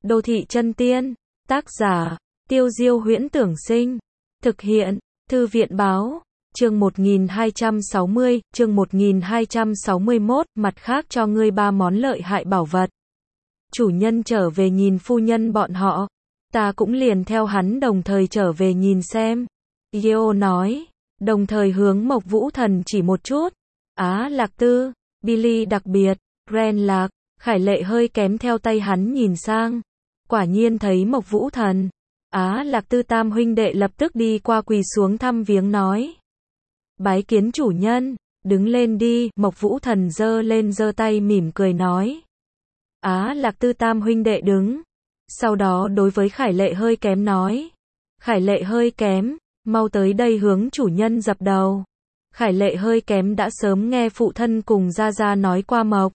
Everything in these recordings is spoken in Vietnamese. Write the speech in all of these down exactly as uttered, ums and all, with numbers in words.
Đô thị chân tiên, tác giả, Tiêu Diêu Huyễn Tưởng Sinh, thực hiện, Thư viện báo, chương một nghìn hai trăm sáu mươi, chương một nghìn hai trăm sáu mươi mốt, mặt khác cho ngươi ba món lợi hại bảo vật. Chủ nhân trở về nhìn phu nhân bọn họ, ta cũng liền theo hắn đồng thời trở về nhìn xem. Yeo nói, đồng thời hướng Mộc Vũ Thần chỉ một chút. Á Lạc Tư, Billy đặc biệt, Ren Lạc, Khải Lệ hơi kém theo tay hắn nhìn sang. Quả nhiên thấy Mộc Vũ Thần. Á Lạc Tư tam huynh đệ lập tức đi qua quỳ xuống thăm viếng nói. Bái kiến chủ nhân, đứng lên đi, Mộc Vũ Thần giơ lên giơ tay mỉm cười nói. Á Lạc Tư tam huynh đệ đứng. Sau đó đối với Khải Lệ hơi kém nói. Khải Lệ hơi kém, mau tới đây hướng chủ nhân dập đầu. Khải Lệ hơi kém đã sớm nghe phụ thân cùng Gia Gia nói qua Mộc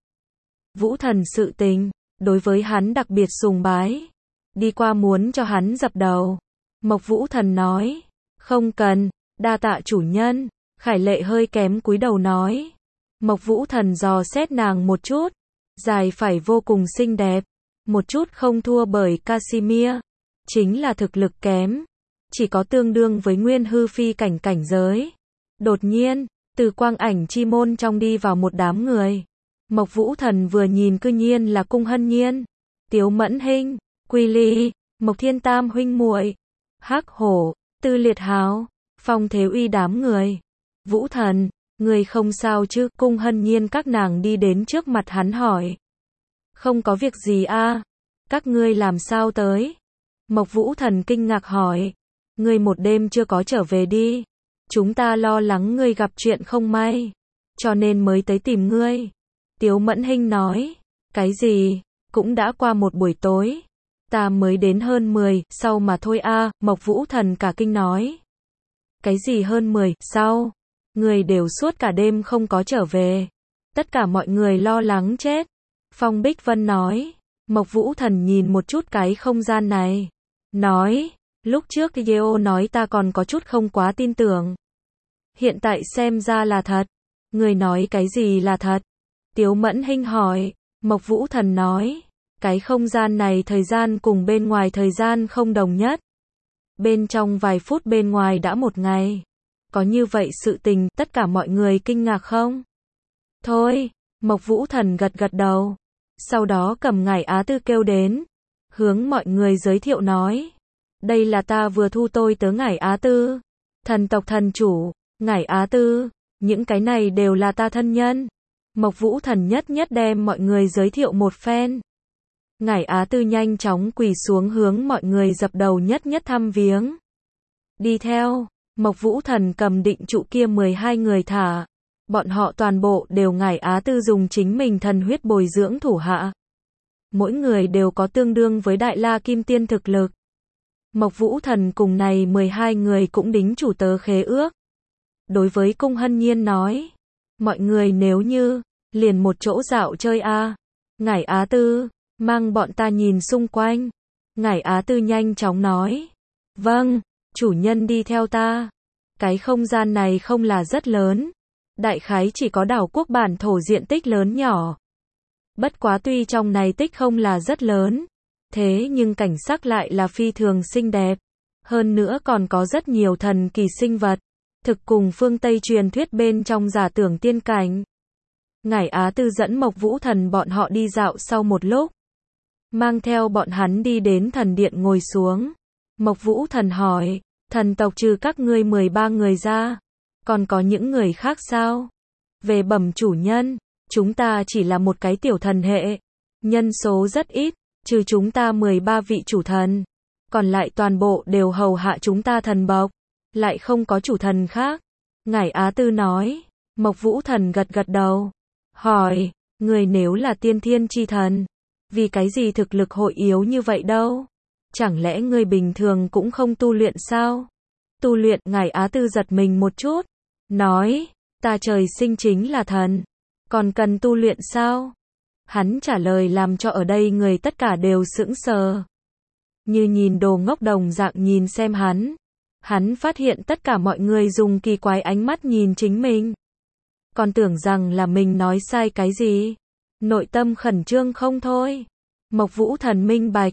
Vũ Thần sự tình, đối với hắn đặc biệt sùng bái. Đi qua muốn cho hắn dập đầu. Mộc Vũ Thần nói, không cần, đa tạ chủ nhân. Khải Lệ hơi kém cúi đầu nói. Mộc Vũ Thần dò xét nàng một chút, dài phải vô cùng xinh đẹp, một chút không thua bởi Casimir, chính là thực lực kém, chỉ có tương đương với nguyên hư phi cảnh cảnh giới. Đột nhiên, từ quang ảnh chi môn trong đi vào một đám người. Mộc Vũ Thần vừa nhìn cư nhiên là Cung Hân Nhiên, Tiếu Mẫn Hinh, Quy Ly, Mộc Thiên Tam huynh muội, Hắc Hổ, Tư Liệt Hào, Phong Thế Uy đám người. Vũ Thần, người không sao chứ? Cung Hân Nhiên các nàng đi đến trước mặt hắn hỏi. Không có việc gì a, các ngươi làm sao tới? Mộc Vũ Thần kinh ngạc hỏi. Ngươi một đêm chưa có trở về đi. Chúng ta lo lắng ngươi gặp chuyện không may, cho nên mới tới tìm ngươi. Tiếu Mẫn Hinh nói. Cái gì? Cũng đã qua một buổi tối. Ta mới đến hơn mười, sau mà thôi a. Mộc Vũ Thần cả kinh nói. Cái gì hơn mười, sau? Người đều suốt cả đêm không có trở về. Tất cả mọi người lo lắng chết. Phong Bích Vân nói. Mộc Vũ Thần nhìn một chút cái không gian này. Nói. Lúc trước Yeo nói ta còn có chút không quá tin tưởng. Hiện tại xem ra là thật. Người nói cái gì là thật? Tiếu Mẫn Hinh hỏi. Mộc Vũ Thần nói. Cái không gian này thời gian cùng bên ngoài thời gian không đồng nhất. Bên trong vài phút bên ngoài đã một ngày. Có như vậy sự tình, tất cả mọi người kinh ngạc không? Thôi, Mộc Vũ Thần gật gật đầu. Sau đó cầm Ngải Á Tư kêu đến. Hướng mọi người giới thiệu nói. Đây là ta vừa thu tôi tớ Ngải Á Tư. Thần tộc thần chủ, Ngải Á Tư. Những cái này đều là ta thân nhân. Mộc Vũ Thần nhất nhất đem mọi người giới thiệu một phen. Ngải Á Tư nhanh chóng quỳ xuống hướng mọi người dập đầu nhất nhất thăm viếng. Đi theo, Mộc Vũ Thần cầm định trụ kia mười hai người thả. Bọn họ toàn bộ đều Ngải Á Tư dùng chính mình thần huyết bồi dưỡng thủ hạ. Mỗi người đều có tương đương với Đại La Kim Tiên thực lực. Mộc Vũ Thần cùng này mười hai người cũng đính chủ tớ khế ước. Đối với Cung Hân Nhiên nói. Mọi người nếu như, liền một chỗ dạo chơi a. Ngải Á Tư, mang bọn ta nhìn xung quanh. Ngải Á Tư nhanh chóng nói. Vâng, chủ nhân đi theo ta. Cái không gian này không là rất lớn. Đại khái chỉ có đảo quốc bản thổ diện tích lớn nhỏ. Bất quá tuy trong này tích không là rất lớn. Thế nhưng cảnh sắc lại là phi thường xinh đẹp. Hơn nữa còn có rất nhiều thần kỳ sinh vật. Thực cùng phương Tây truyền thuyết bên trong giả tưởng tiên cảnh. Ngải Á Tư dẫn Mộc Vũ Thần bọn họ đi dạo sau một lúc. Mang theo bọn hắn đi đến thần điện ngồi xuống. Mộc Vũ Thần hỏi, thần tộc trừ các ngươi mười ba người ra, còn có những người khác sao? Về bẩm chủ nhân, chúng ta chỉ là một cái tiểu thần hệ. Nhân số rất ít, trừ chúng ta mười ba vị chủ thần. Còn lại toàn bộ đều hầu hạ chúng ta thần bộc. Lại không có chủ thần khác. Ngải Á Tư nói. Mộc Vũ Thần gật gật đầu. Hỏi, người nếu là tiên thiên chi thần, vì cái gì thực lực hội yếu như vậy đâu? Chẳng lẽ người bình thường cũng không tu luyện sao? Tu luyện, Ngải Á Tư giật mình một chút. Nói, ta trời sinh chính là thần. Còn cần tu luyện sao? Hắn trả lời làm cho ở đây người tất cả đều sững sờ. Như nhìn đồ ngốc đồng dạng nhìn xem hắn. Hắn phát hiện tất cả mọi người dùng kỳ quái ánh mắt nhìn chính mình. Còn tưởng rằng là mình nói sai cái gì. Nội tâm khẩn trương không thôi. Mộc Vũ Thần minh bạch.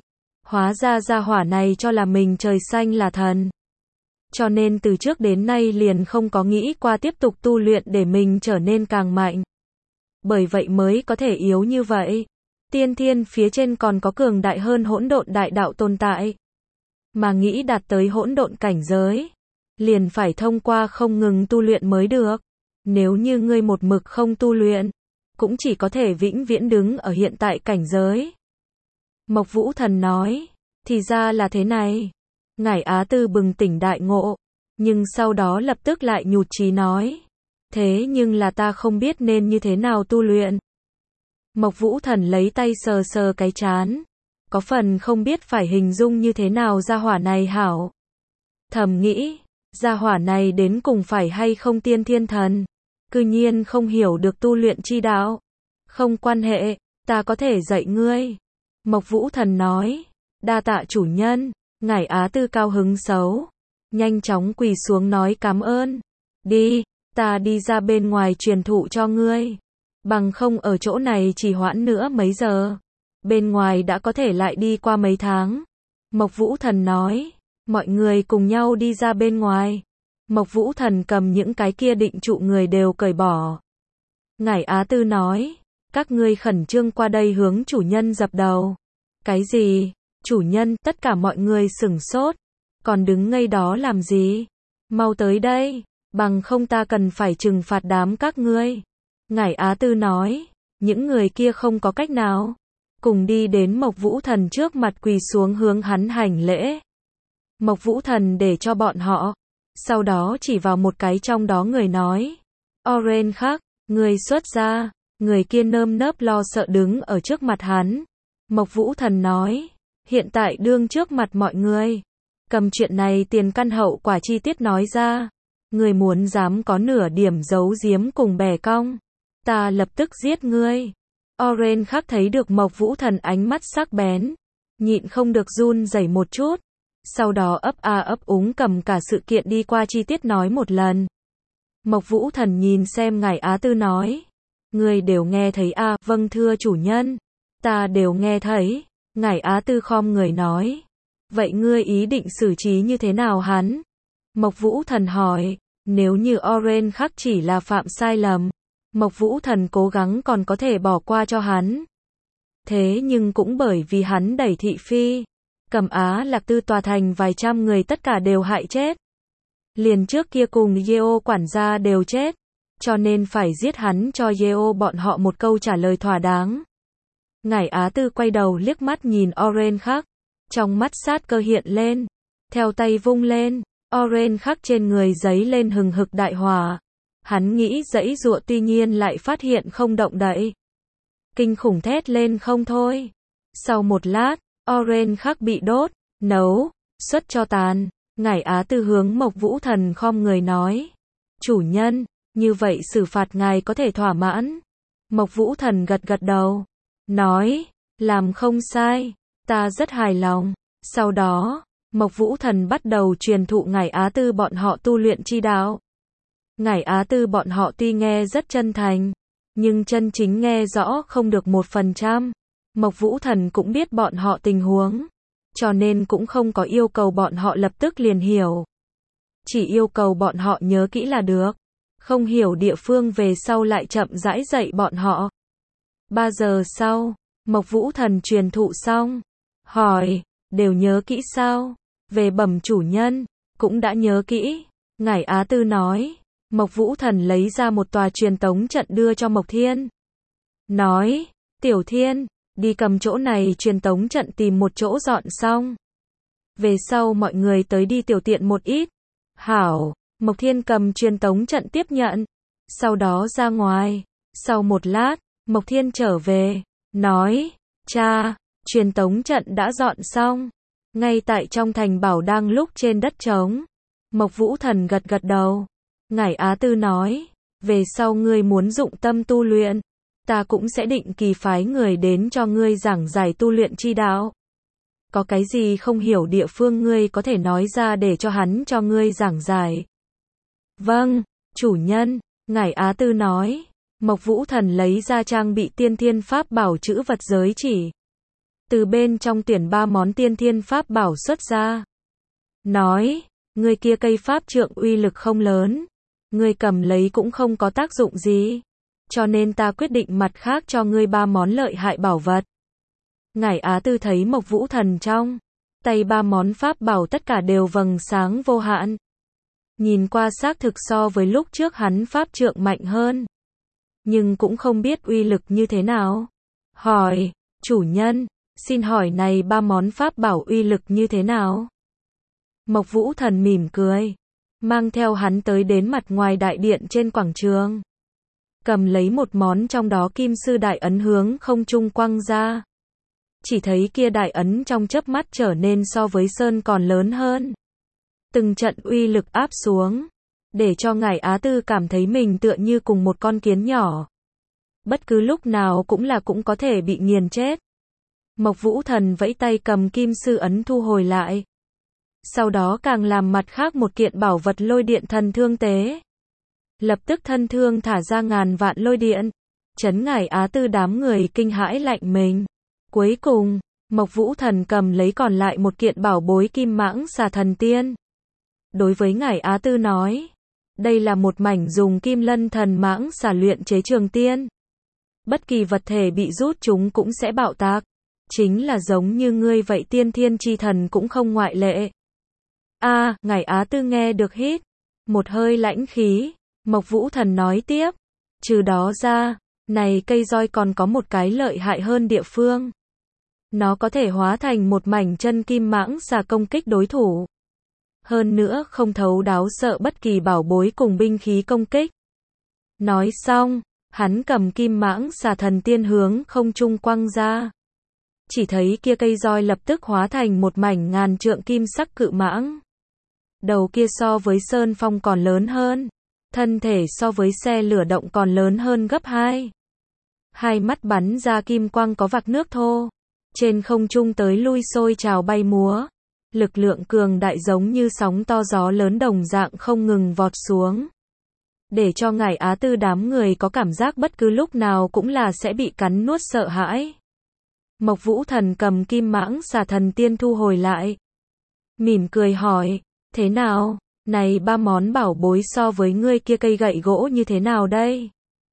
Hóa ra gia hỏa này cho là mình trời xanh là thần. Cho nên từ trước đến nay liền không có nghĩ qua tiếp tục tu luyện để mình trở nên càng mạnh. Bởi vậy mới có thể yếu như vậy. Tiên thiên phía trên còn có cường đại hơn hỗn độn đại đạo tồn tại. Mà nghĩ đạt tới hỗn độn cảnh giới, liền phải thông qua không ngừng tu luyện mới được. Nếu như ngươi một mực không tu luyện, cũng chỉ có thể vĩnh viễn đứng ở hiện tại cảnh giới. Mộc Vũ Thần nói, thì ra là thế này. Ngải Á Tư bừng tỉnh đại ngộ, nhưng sau đó lập tức lại nhụt chí nói, thế nhưng là ta không biết nên như thế nào tu luyện. Mộc Vũ Thần lấy tay sờ sờ cái trán, có phần không biết phải hình dung như thế nào gia hỏa này hảo. Thầm nghĩ, gia hỏa này đến cùng phải hay không tiên thiên thần, cư nhiên không hiểu được tu luyện chi đạo. Không quan hệ, ta có thể dạy ngươi. Mộc Vũ Thần nói, đa tạ chủ nhân. Ngải Á Tư cao hứng xấu, nhanh chóng quỳ xuống nói cảm ơn. Đi, ta đi ra bên ngoài truyền thụ cho ngươi. Bằng không ở chỗ này chỉ hoãn nữa mấy giờ. Bên ngoài đã có thể lại đi qua mấy tháng. Mộc Vũ Thần nói, mọi người cùng nhau đi ra bên ngoài. Mộc Vũ Thần cầm những cái kia định trụ người đều cởi bỏ. Ngải Á Tư nói, các ngươi khẩn trương qua đây hướng chủ nhân dập đầu. Cái gì? Chủ nhân, tất cả mọi người sửng sốt. Còn đứng ngây đó làm gì? Mau tới đây, bằng không ta cần phải trừng phạt đám các ngươi. Ngải Á Tư nói, những người kia không có cách nào. Cùng đi đến Mộc Vũ Thần trước mặt quỳ xuống hướng hắn hành lễ. Mộc Vũ Thần để cho bọn họ. Sau đó chỉ vào một cái trong đó người nói. Oren khác, người xuất ra. Người kia nơm nớp lo sợ đứng ở trước mặt hắn. Mộc Vũ Thần nói, hiện tại đương trước mặt mọi người. Cầm chuyện này tiền căn hậu quả chi tiết nói ra. Người muốn dám có nửa điểm giấu giếm cùng bè cong, ta lập tức giết ngươi. Oren khác thấy được Mộc Vũ Thần ánh mắt sắc bén, nhịn không được run rẩy một chút. Sau đó ấp a ấp úng cầm cả sự kiện đi qua chi tiết nói một lần. Mộc Vũ Thần nhìn xem Ngải Á Tư nói, ngươi đều nghe thấy a? À, vâng thưa chủ nhân, ta đều nghe thấy. Ngải Á Tư khom người nói, vậy ngươi ý định xử trí như thế nào hắn? Mộc Vũ Thần hỏi, nếu như Oren khác chỉ là phạm sai lầm, Mộc Vũ Thần cố gắng còn có thể bỏ qua cho hắn. Thế nhưng cũng bởi vì hắn đẩy thị phi, Cẩm Á Lạc Tư tòa thành vài trăm người tất cả đều hại chết. Liền trước kia cùng Yeo quản gia đều chết, cho nên phải giết hắn cho Yeo bọn họ một câu trả lời thỏa đáng. Ngải Á Tư quay đầu liếc mắt nhìn Oren khác, trong mắt sát cơ hiện lên, theo tay vung lên, Oren khác trên người giấy lên hừng hực đại hỏa. Hắn nghĩ giãy giụa tuy nhiên lại phát hiện không động đậy. Kinh khủng thét lên không thôi. Sau một lát, Oren khác bị đốt, nấu, xuất cho tàn. Ngải Á Tư hướng Mộc Vũ Thần khom người nói, chủ nhân, như vậy xử phạt ngài có thể thỏa mãn. Mộc Vũ Thần gật gật đầu, nói, làm không sai, ta rất hài lòng. Sau đó, Mộc Vũ Thần bắt đầu truyền thụ Ngải Á Tư bọn họ tu luyện chi đạo. Ngải Á Tư bọn họ tuy nghe rất chân thành, nhưng chân chính nghe rõ không được một phần trăm. Mộc Vũ Thần cũng biết bọn họ tình huống, cho nên cũng không có yêu cầu bọn họ lập tức liền hiểu. Chỉ yêu cầu bọn họ nhớ kỹ là được. Không hiểu địa phương về sau lại chậm rãi dạy bọn họ. Ba giờ sau, Mộc Vũ Thần truyền thụ xong, hỏi, đều nhớ kỹ sao? Về bẩm chủ nhân, cũng đã nhớ kỹ. Ngải Á Tư nói. Mộc Vũ Thần lấy ra một tòa truyền tống trận đưa cho Mộc Thiên. Nói, Tiểu Thiên, đi cầm chỗ này truyền tống trận tìm một chỗ dọn xong. Về sau mọi người tới đi tiểu tiện một ít. Hảo, Mộc Thiên cầm truyền tống trận tiếp nhận. Sau đó ra ngoài. Sau một lát, Mộc Thiên trở về. Nói, cha, truyền tống trận đã dọn xong. Ngay tại trong thành bảo đang lúc trên đất trống. Mộc Vũ Thần gật gật đầu. Ngải Á Tư nói, về sau ngươi muốn dụng tâm tu luyện, ta cũng sẽ định kỳ phái người đến cho ngươi giảng giải tu luyện chi đạo. Có cái gì không hiểu địa phương ngươi có thể nói ra để cho hắn cho ngươi giảng giải. Vâng, chủ nhân, Ngải Á Tư nói. Mộc Vũ Thần lấy ra trang bị tiên thiên pháp bảo chữ vật giới chỉ. từ bên trong tuyển ba món tiên thiên pháp bảo xuất ra. Nói, ngươi kia cây pháp trượng uy lực không lớn, ngươi cầm lấy cũng không có tác dụng gì, cho nên ta quyết định mặt khác cho ngươi ba món lợi hại bảo vật. Ngải Á Tư thấy Mộc Vũ Thần trong tay ba món pháp bảo tất cả đều vầng sáng vô hạn. Nhìn qua xác thực so với lúc trước hắn pháp trượng mạnh hơn, nhưng cũng không biết uy lực như thế nào. Hỏi, chủ nhân, xin hỏi này ba món pháp bảo uy lực như thế nào? Mộc Vũ Thần mỉm cười, mang theo hắn tới đến mặt ngoài đại điện trên quảng trường. Cầm lấy một món trong đó kim sư đại ấn hướng không trung quăng ra. Chỉ thấy kia đại ấn trong chớp mắt trở nên so với sơn còn lớn hơn. Từng trận uy lực áp xuống, để cho Ngải Á Tư cảm thấy mình tựa như cùng một con kiến nhỏ. Bất cứ lúc nào cũng là cũng có thể bị nghiền chết. Mộc Vũ Thần vẫy tay cầm kim sư ấn thu hồi lại. Sau đó càng làm mặt khác một kiện bảo vật lôi điện thần thương tế. Lập tức thân thương thả ra ngàn vạn lôi điện, chấn Ngải Á Tư đám người kinh hãi lạnh mình. Cuối cùng, Mộc Vũ Thần cầm lấy còn lại một kiện bảo bối kim mãng xà thần tiên. Đối với Ngải Á Tư nói, đây là một mảnh dùng kim lân thần mãng xà luyện chế trường tiên. Bất kỳ vật thể bị rút chúng cũng sẽ bạo tạc. Chính là giống như ngươi vậy tiên thiên chi thần cũng không ngoại lệ. A, à, Ngải Á Tư nghe được hít một hơi lãnh khí. Mộc Vũ Thần nói tiếp, trừ đó ra, này cây roi còn có một cái lợi hại hơn địa phương. Nó có thể hóa thành một mảnh chân kim mãng xà công kích đối thủ. Hơn nữa không thấu đáo sợ bất kỳ bảo bối cùng binh khí công kích. Nói xong, hắn cầm kim mãng xà thần tiên hướng không trung quăng ra. Chỉ thấy kia cây roi lập tức hóa thành một mảnh ngàn trượng kim sắc cự mãng. Đầu kia so với sơn phong còn lớn hơn. Thân thể so với xe lửa động còn lớn hơn gấp hai. Hai mắt bắn ra kim quang có vạc nước thô. Trên không trung tới lui sôi trào bay múa. Lực lượng cường đại giống như sóng to gió lớn đồng dạng không ngừng vọt xuống. Để cho Ngải Á Tư đám người có cảm giác bất cứ lúc nào cũng là sẽ bị cắn nuốt sợ hãi. Mộc Vũ Thần cầm kim mãng xà thần tiên thu hồi lại. Mỉm cười hỏi, thế nào, này ba món bảo bối so với ngươi kia cây gậy gỗ như thế nào đây?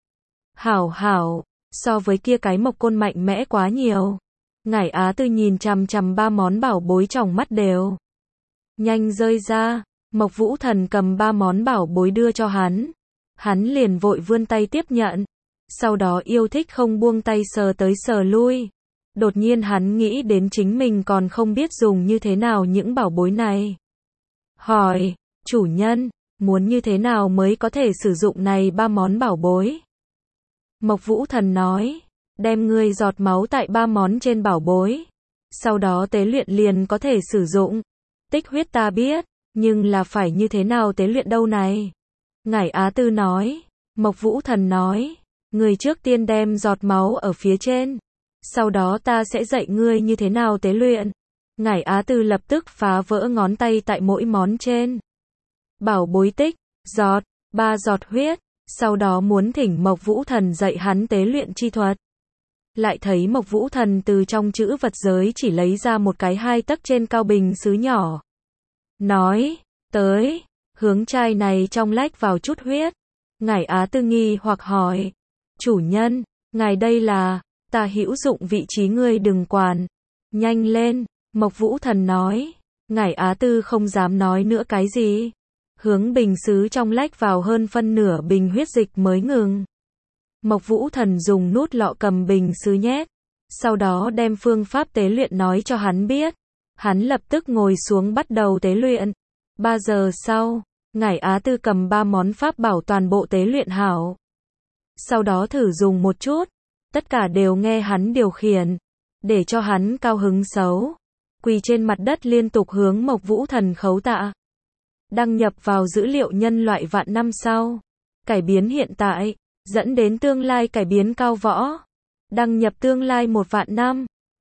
Hảo hảo, so với kia cái mộc côn mạnh mẽ quá nhiều. Ngải Á Tư nhìn chằm chằm ba món bảo bối trong mắt đều nhanh rơi ra. Mộc Vũ Thần cầm ba món bảo bối đưa cho hắn. Hắn liền vội vươn tay tiếp nhận. Sau đó yêu thích không buông tay sờ tới sờ lui. Đột nhiên hắn nghĩ đến chính mình còn không biết dùng như thế nào những bảo bối này. Hỏi, chủ nhân, muốn như thế nào mới có thể sử dụng này ba món bảo bối? Mộc Vũ Thần nói, đem ngươi giọt máu tại ba món trên bảo bối. Sau đó tế luyện liền có thể sử dụng. Tích huyết ta biết, nhưng là phải như thế nào tế luyện đâu này? Ngải Á Tư nói, Mộc Vũ Thần nói, ngươi trước tiên đem giọt máu ở phía trên. Sau đó ta sẽ dạy ngươi như thế nào tế luyện. Ngải Á Tư lập tức phá vỡ ngón tay tại mỗi món trên. Bảo bối tích, giọt, ba giọt huyết. Sau đó muốn thỉnh Mộc Vũ Thần dạy hắn tế luyện chi thuật. Lại thấy Mộc Vũ Thần từ trong chữ vật giới chỉ lấy ra một cái hai tấc trên cao bình sứ nhỏ. Nói, tới, hướng chai này trong lách vào chút huyết. Ngải Á Tư nghi hoặc hỏi, chủ nhân, ngài đây là, ta hữu dụng vị trí ngươi đừng quản. Nhanh lên, Mộc Vũ Thần nói. Ngải Á Tư không dám nói nữa cái gì. Hướng bình sứ trong lách vào hơn phân nửa bình huyết dịch mới ngừng. Mộc Vũ Thần dùng nút lọ cầm bình sứ nhét. Sau đó đem phương pháp tế luyện nói cho hắn biết. Hắn lập tức ngồi xuống bắt đầu tế luyện. Ba giờ sau, Ngải Á Tư cầm ba món pháp bảo toàn bộ tế luyện hảo. Sau đó thử dùng một chút. Tất cả đều nghe hắn điều khiển. Để cho hắn cao hứng xấu. Quỳ trên mặt đất liên tục hướng Mộc Vũ Thần khấu tạ. Đăng nhập vào dữ liệu nhân loại vạn năm sau. Cải biến hiện tại. Dẫn đến tương lai cải biến cao võ. Đăng nhập tương lai một vạn năm.